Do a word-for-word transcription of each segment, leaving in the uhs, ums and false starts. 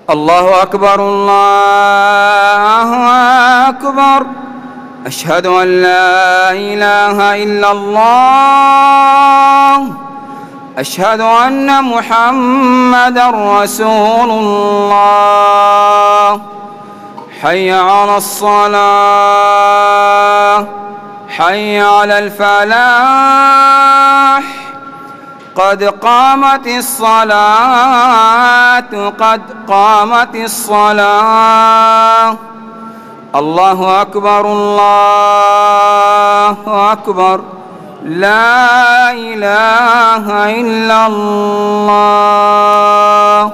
الله أكبر الله أكبر. أشهد أن لا إله إلا الله. أشهد أن محمدًا رسول الله. حي على الصلاة، حي على الفلاح. قد قامت الصلاة، قد قامت الصلاة. الله أكبر الله أكبر. لا إله إلا الله.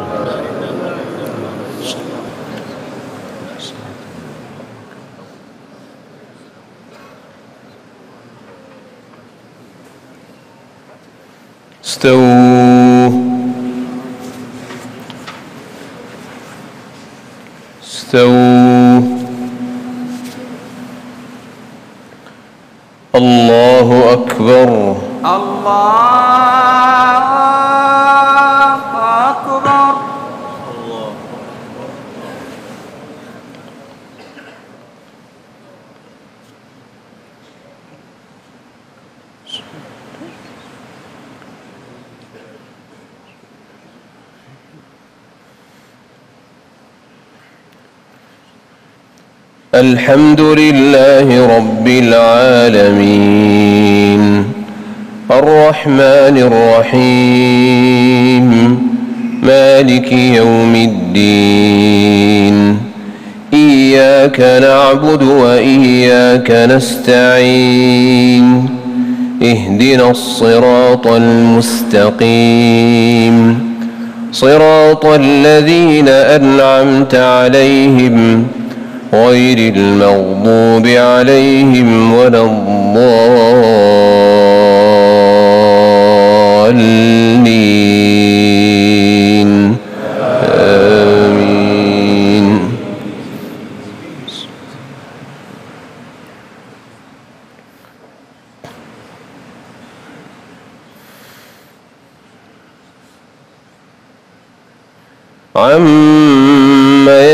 استووا استووا. الله أكبر الله أكبر. الحمد لله رب العالمين الرحمن الرحيم مالك يوم الدين. إياك نعبد وإياك نستعين. اهدنا الصراط المستقيم صراط الذين أنعمت عليهم غير المغضوب عليهم ولا الضالين. آمين. عما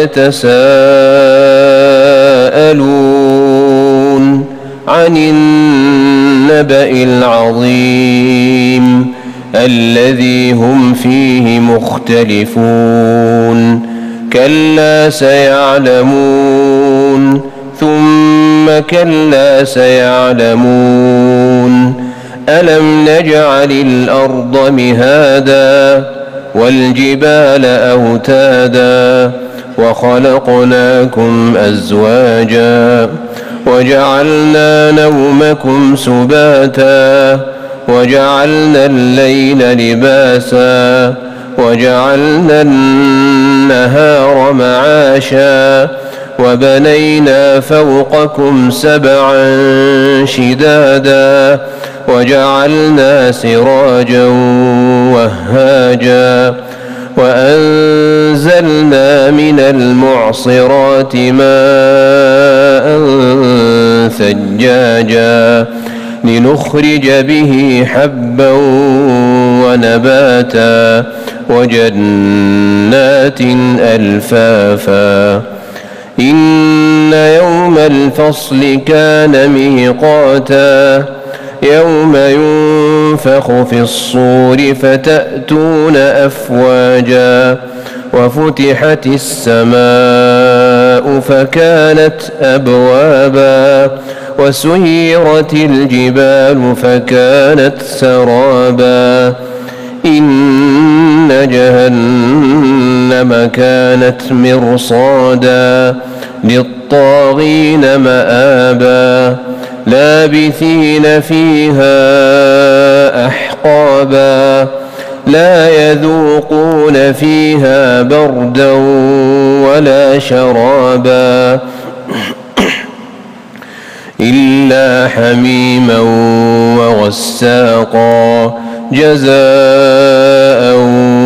يتساءلون عن النبأ العظيم الذي هم فيه مختلفون. كلا سيعلمون ثم كلا سيعلمون. ألم نجعل الأرض مهادا والجبال أوتادا وخلقناكم أزواجا وجعلنا نومكم سباتا وجعلنا الليل لباسا وجعلنا النهار معاشا وبنينا فوقكم سبعا شدادا وجعلنا سراجا وهاجا وأنزلنا من المعصرات ماء ثجاجا لنخرج به حبا ونباتا وجنات ألفافا. إن يوم الفصل كان ميقاتا يوم ينفخ في الصور فتأتون أفواجا وفتحت السماء فكانت أبوابا وسيرت الجبال فكانت سرابا. إن جهنم كانت مرصادا للطاغين مآبا لابثين فيها أحقابا لا يذوقون فيها بردا ولا شرابا إلا حميما وغساقا جزاء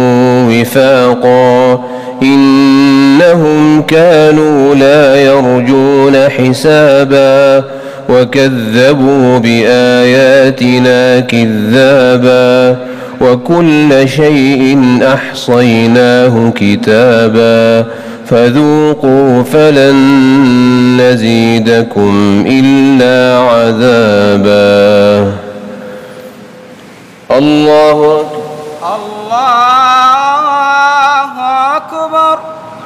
وفاقا. إنهم كانوا لا يرجون حسابا وكذبوا بآياتنا كذابا وكل شيء أحصيناه كتابا فذوقوا فلن نزيدكم إلا عذابا. الله الله أكبر.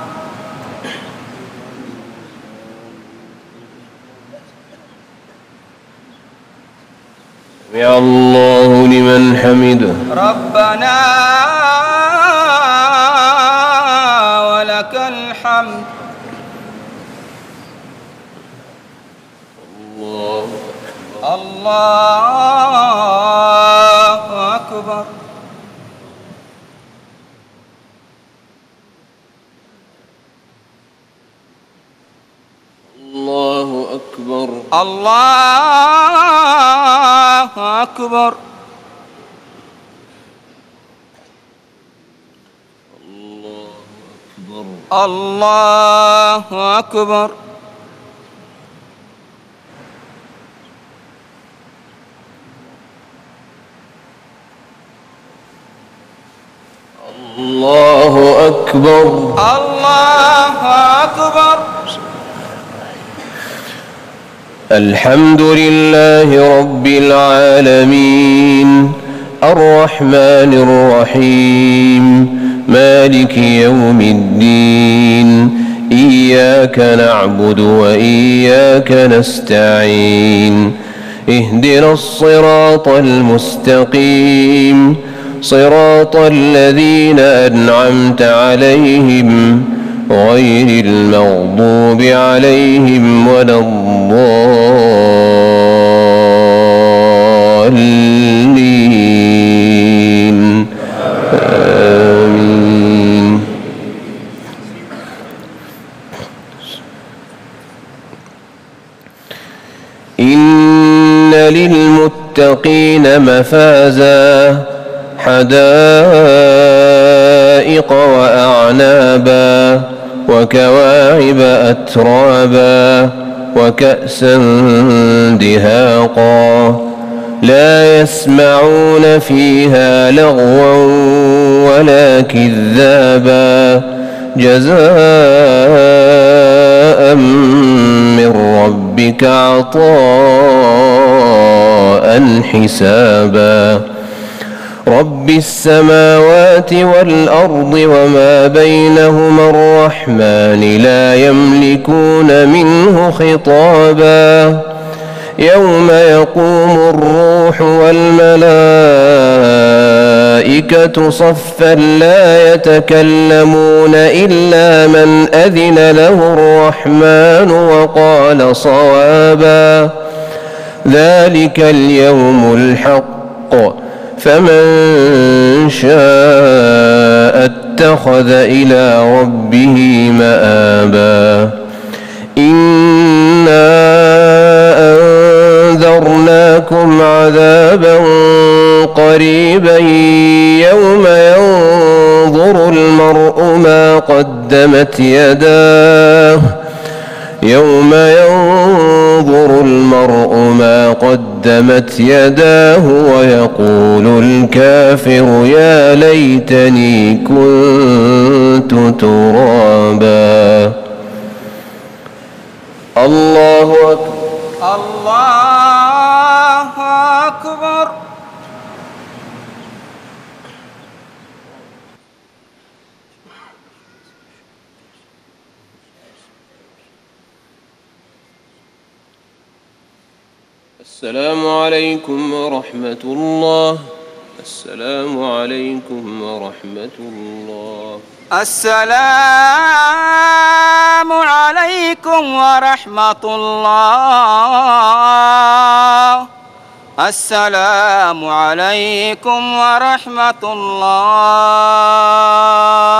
سمع الله لمن حمده. ربنا ولك الحمد. الله الله أكبر. الله أكبر. الله أكبر. الله أكبر. الله أكبر. الله أكبر. الحمد لله رب العالمين الرحمن الرحيم مالك يوم الدين إياك نعبد وإياك نستعين اهدنا الصراط المستقيم صراط الذين أنعمت عليهم غير المغضوب عليهم ولا الضالين آمين. إن للمتقين مفازا حدائق وأعنابا وكواعب أترابا وكأسا دهاقا لا يسمعون فيها لغوا ولا كذابا جزاء من ربك عطاء حسابا. رب السماوات والأرض وما بينهما الرحمن لا يملكون منه خطابا. يوم يقوم الروح والملائكة صفا لا يتكلمون إلا من أذن له الرحمن وقال صوابا. ذلك اليوم الحق فمن شاء اتخذ إلى ربه مآبا. إنا أنذرناكم عذابا قريبا يوم ينظر المرء ما قدمت يداه يوم ينظر المرء ما قدمت يداه ويقول الكافر يا ليتني كنت ترابا. الله أكبر. الله أكبر. السلام عليكم ورحمة الله. السلام عليكم ورحمة الله. السلام عليكم ورحمة الله. السلام عليكم ورحمة الله.